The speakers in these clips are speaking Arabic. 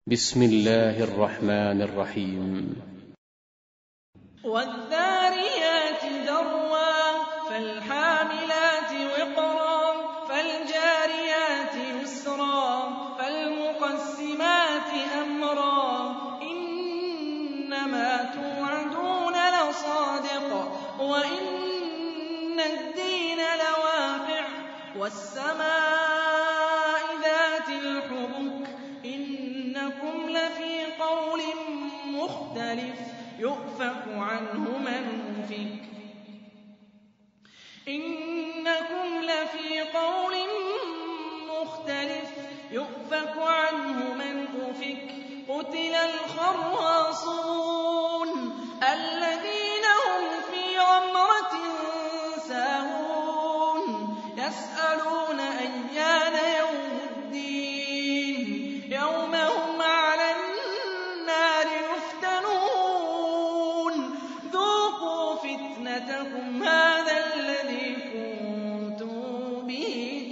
بسم الله الرحمن الرحيم. والذاريات ذروا فالحاملات وقرا فالجاريات يسرا فالمقسمات أمرا إنما توعدون لصادق وإن الدين لواقع والسماء ذات الحبك إنكم لفي قول مختلف يؤفك عنه من أفك إنكم لفي قول مختلف يؤفك عنه من أفك قتل الخراصون الذين هم في غمرة ساهون يسألون أيان يوم الدين يوم هم على النار يفتنون ذوقوا فتنتكم هذا الذي كنتم به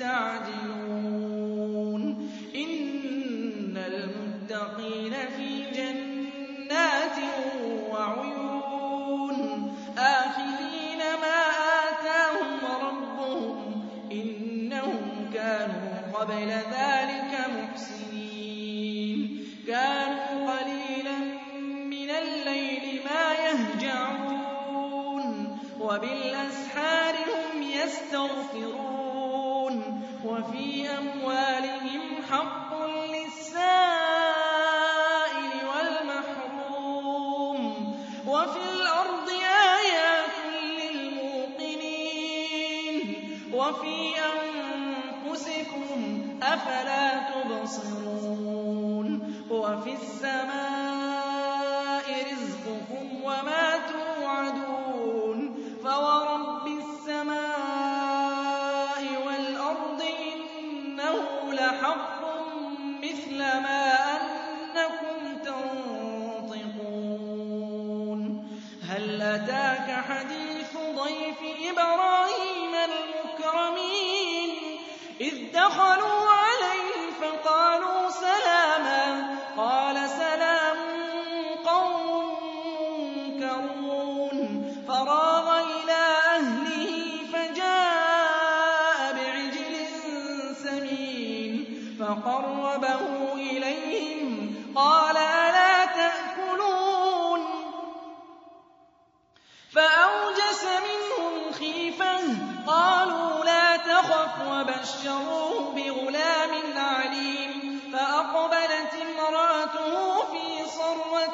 تستعجلون إن المتقين في جنات وعيون آخذين ما آتاهم ربهم إنهم كانوا قبل ذلك محسنين كانوا قليلا من الليل ما يهجعون وبالأسحار هم يستغفرون وفي أموالهم حق للسائل والمحروم وفي الأرض آيات للموقنين وفي أنفسكم أفلا تبصرون وفي السماء رزقكم وما توعدون فورب السماء والأرض إنه لحق مثل ما أنكم تنطقون هل أتاك حديث ضيف إبراهيم المكرمين إذ دخلوا عليه فقالوا سلاما قال سلام قوم منكرون فراغ إلى أهله فجاء بعجل سمين فقربه إليهم قال ألا تأكلون فأوجس منهم خيفة قالوا لا تخف وبشروه بغلام عليم فأقبلت امرأته في صرة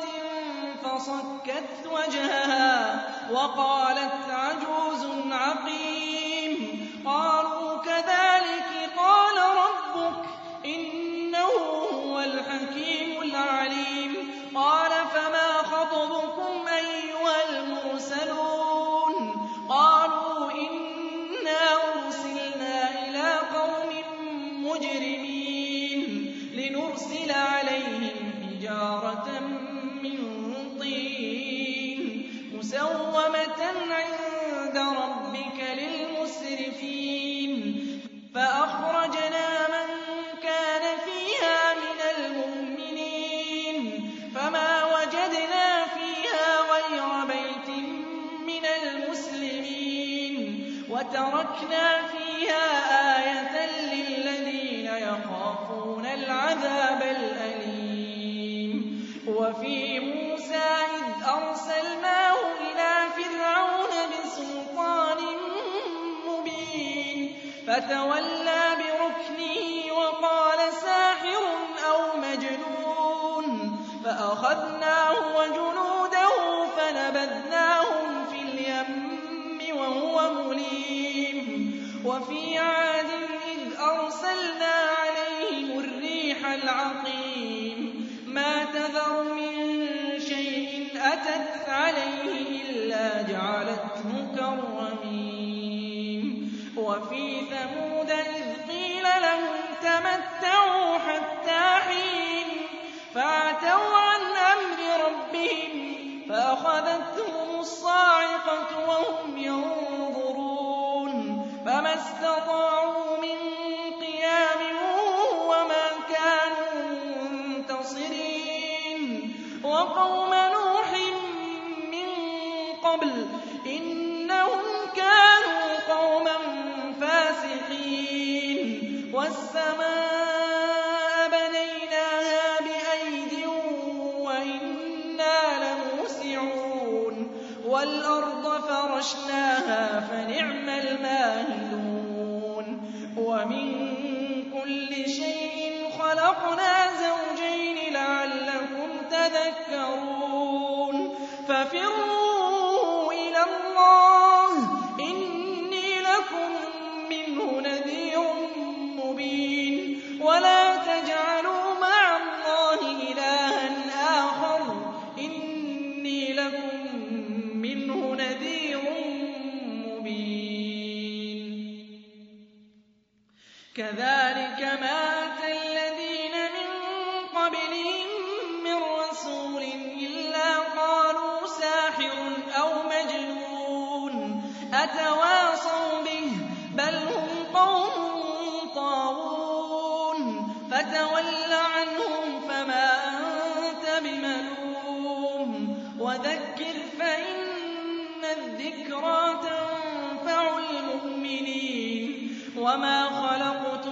فصكت وجهها وقالت عجوز عقيم قالوا كذلك قال ربك إنه هو الحكيم العليم قال فما خطبكم أيها المرسلون قالوا إنا أرسلنا إلى قوم مجرمين لنرسل عليهم حجارة من طين مسومة عند ربك للمسرفين فأخرجنا من كان فيها من المؤمنين فما وجدنا فيها غير بيت من المسلمين وتركنا فيها آية للذين يخافون العذاب الأليم وفي موسى إذ أرسلناه إلى فرعون بسلطان مبين فتولى بركنه وقال ساحر أو مجنون فأخذناه وجنوده فنبذناهم في اليم وهو مليم وفي عاد إذ أرسلنا عليهم الريح العقيم ما تذر من شيء أتت عليه إلا جعلته كالرميم وفي ثمود إذ قيل لهم تمتعوا حتى حين فعتوا عن أمر ربهم فأخذتهم الصاعقة وهم ينظرون فما استطاعوا من قيام وما كانوا وقوم نوح من قبل إنهم كانوا قوما فاسقين والسماء بنيناها بأيد وإنا لموسعون والأرض فرشناها فنعم الماهدون ومن كل شيء خلقنا زوجين لعلكم تذكرون ففروا إلى الله إني لكم منه نذير مبين ولا تجعلوا مع الله إلها آخر إني لكم منه نذير مبين كذلك ما أتى الذين من قبلهم من رسول إلا قالوا ساحر أو مجنون أتواصوا به بل هم قوم طاغون فتول عنهم فما أنت بملوم وذكر فإن الذكرى تنفع المؤمنين وما خلقت